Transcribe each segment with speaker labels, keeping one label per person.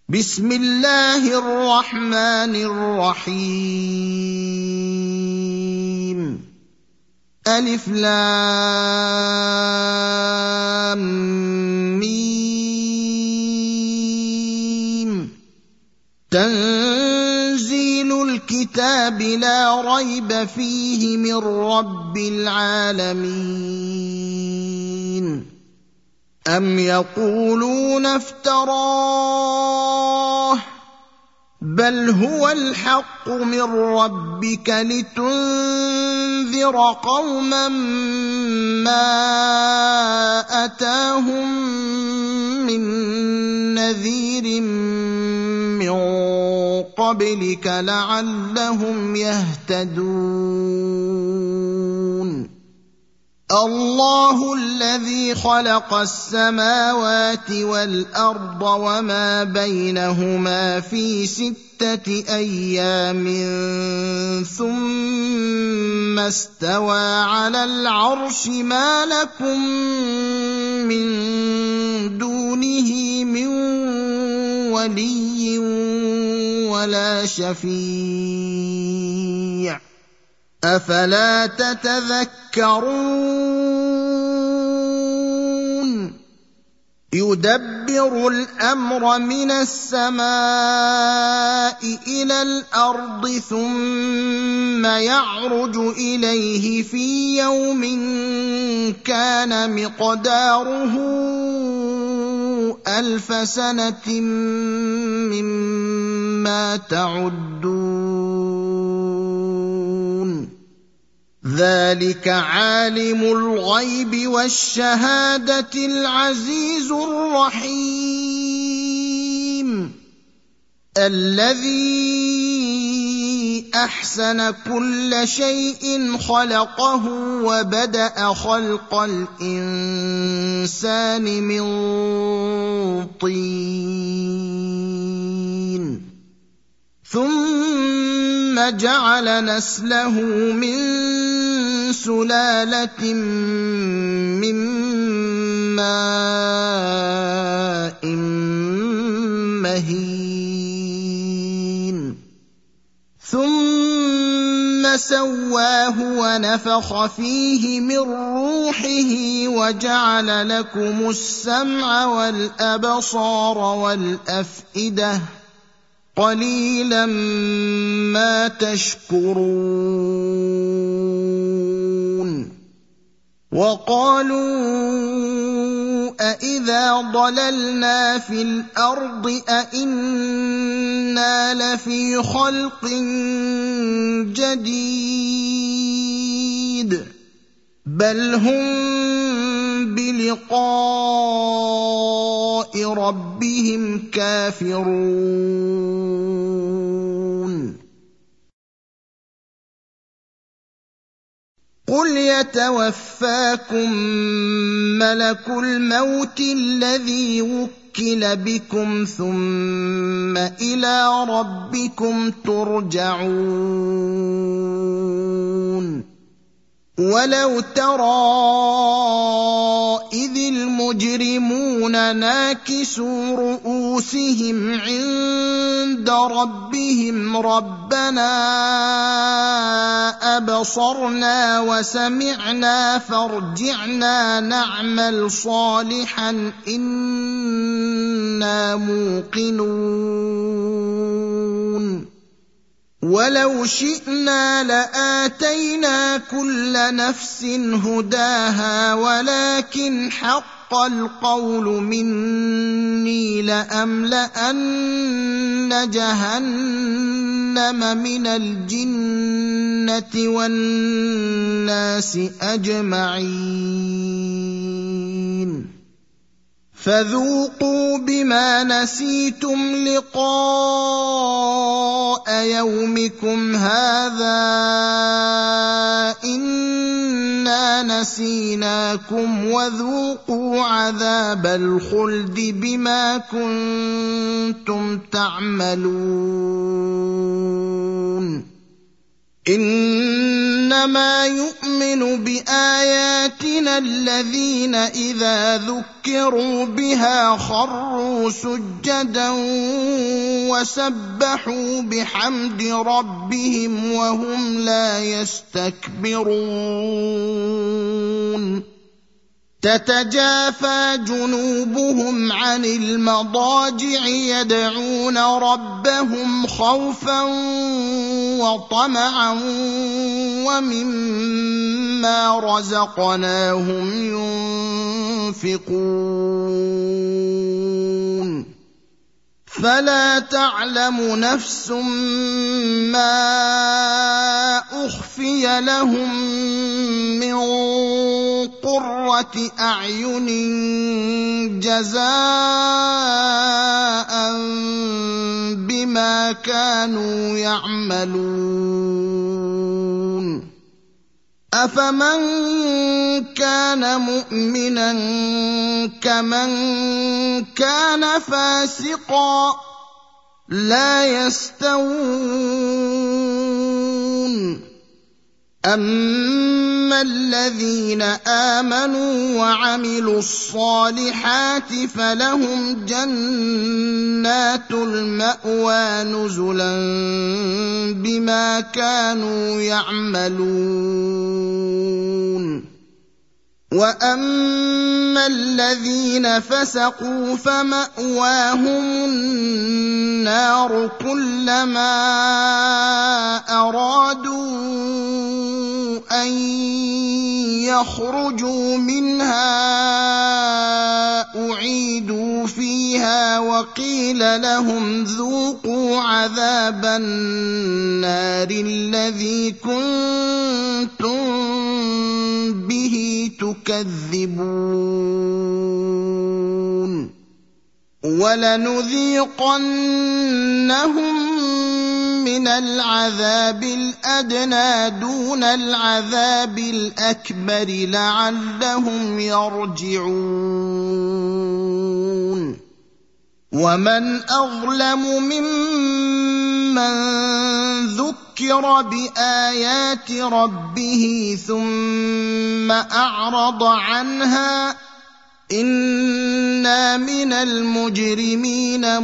Speaker 1: بسم الله الرحمن الرحيم ألف لام ميم تنزيل الكتاب لا ريب فيه من رب العالمين أم يقولون افتراه بل هو الحق من ربك لتنذر قوما ما أتاهم من نذير من قبلك لعلهم يهتدون الله الذي خلق السماوات والأرض وما بينهما في 6 أيام ثم استوى على العرش ما لكم من دونه من ولي ولا شفيع أفلا تتذكرون يدبر الأمر من السماء إلى الأرض ثم يعرج إليه في يوم كان مقداره 1000 سنة مما تعدون ذلك عالم الغيب والشهادة العزيز الرحيم الذي أحسن كل شيء خلقه وبدأ خلق الإنسان من طين ثم جعل نسله من سلالة من ماء مهين ثم سواه ونفخ فيه من روحه وجعل لكم السمع والأبصار والأفئدة قليلا ما تشكرون وقالوا أإذا ضللنا في الأرض أإنا لفي خلق جديد بل هم بلقاء ربهم كافرون قل يتوفاكم ملك الموت الذي وكل بكم ثم إلى ربكم ترجعون ولو ترى إذ المجرمون ناكسوا رؤوسهم عند ربهم ربنا أبصرنا وسمعنا فارجعنا نعمل صالحا إنا موقنون ولو شئنا لآتينا كل نفس هداها ولكن حق القول مني لأملأن جهنم من الجنة والناس أجمعين فذوقوا بما نسيتم لقاء يومكم هذا إنا نسيناكم وذوقوا عذاب الخلد بما كنتم تعملون إنا إنما يؤمن بآياتنا الذين إذا ذكروا بها خروا سجدا وسبحوا بحمد ربهم وهم لا يستكبرون تتجافى جنوبهم عن المضاجع يدعون ربهم خوفا وطمعا ومما رزقناهم ينفقون فلا تعلم نفس ما أخفي لهم من قرة أعين جزاء بما كانوا يعملون أفمن كان مؤمنا كمن كان فاسقا لا يستوون أما الذين آمنوا وعملوا الصالحات فلهم جنات المأوى نزلا بما كانوا يعملون وأما الذين فسقوا فمأواهم النار كلما أرادوا أن يخرجوا منها أعيدوا فيها وقيل لهم ذوقوا عذاب النار الذي كنتم به تكذبون ولنذيقنهم من العذاب الأدنى دون العذاب الأكبر لعلهم يرجعون ومن أظلم ممن ذكر بآيات ربه ثم أعرض عنها إنا من المجرمين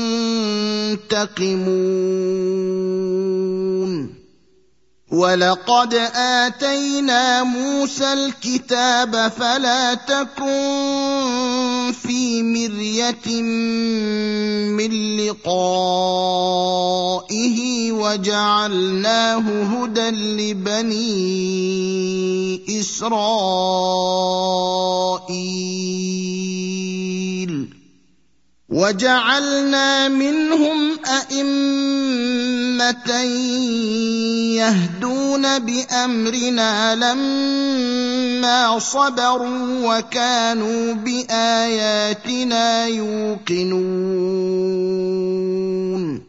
Speaker 1: منتقمون ولقد آتينا موسى الكتاب فلا تكن في مرية من لقائه وجعلناه هدى لبني إسرائيل وجعلنا منهم أئمة يهدون بأمرنا لما صبروا وكانوا بآياتنا يوقنون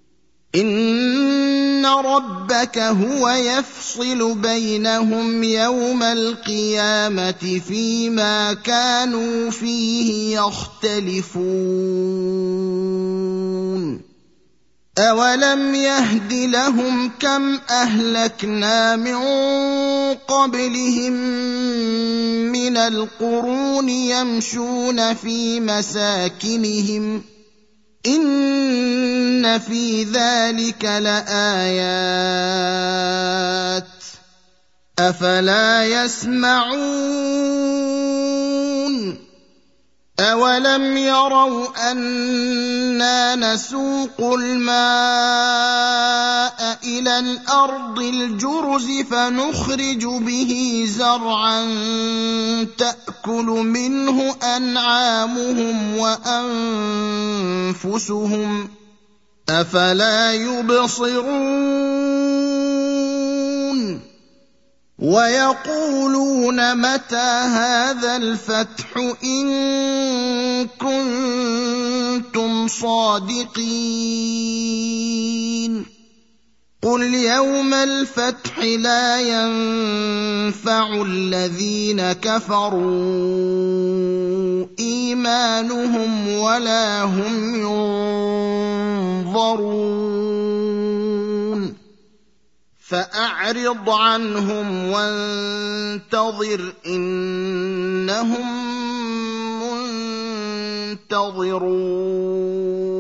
Speaker 1: إن ربك هو يفصل بينهم يوم القيامة فيما كانوا فيه يختلفون أولم يهد لهم كم أهلكنا من قبلهم من القرون يمشون في مساكنهم إن في ذلك لآيات أفلا يسمعون أولم يروا أنا نسوق الماء إلى الأرض الجرز فنخرج به زرعا تأكل منه أنعامهم وأنفسهم أفلا يبصرون ويقولون متى هذا الفتح إن كنتم صادقين قل يوم الفتح لا ينفع الذين كفروا إيمانهم ولا هم ينظرون فأعرض عنهم وانتظر إنهم منتظرون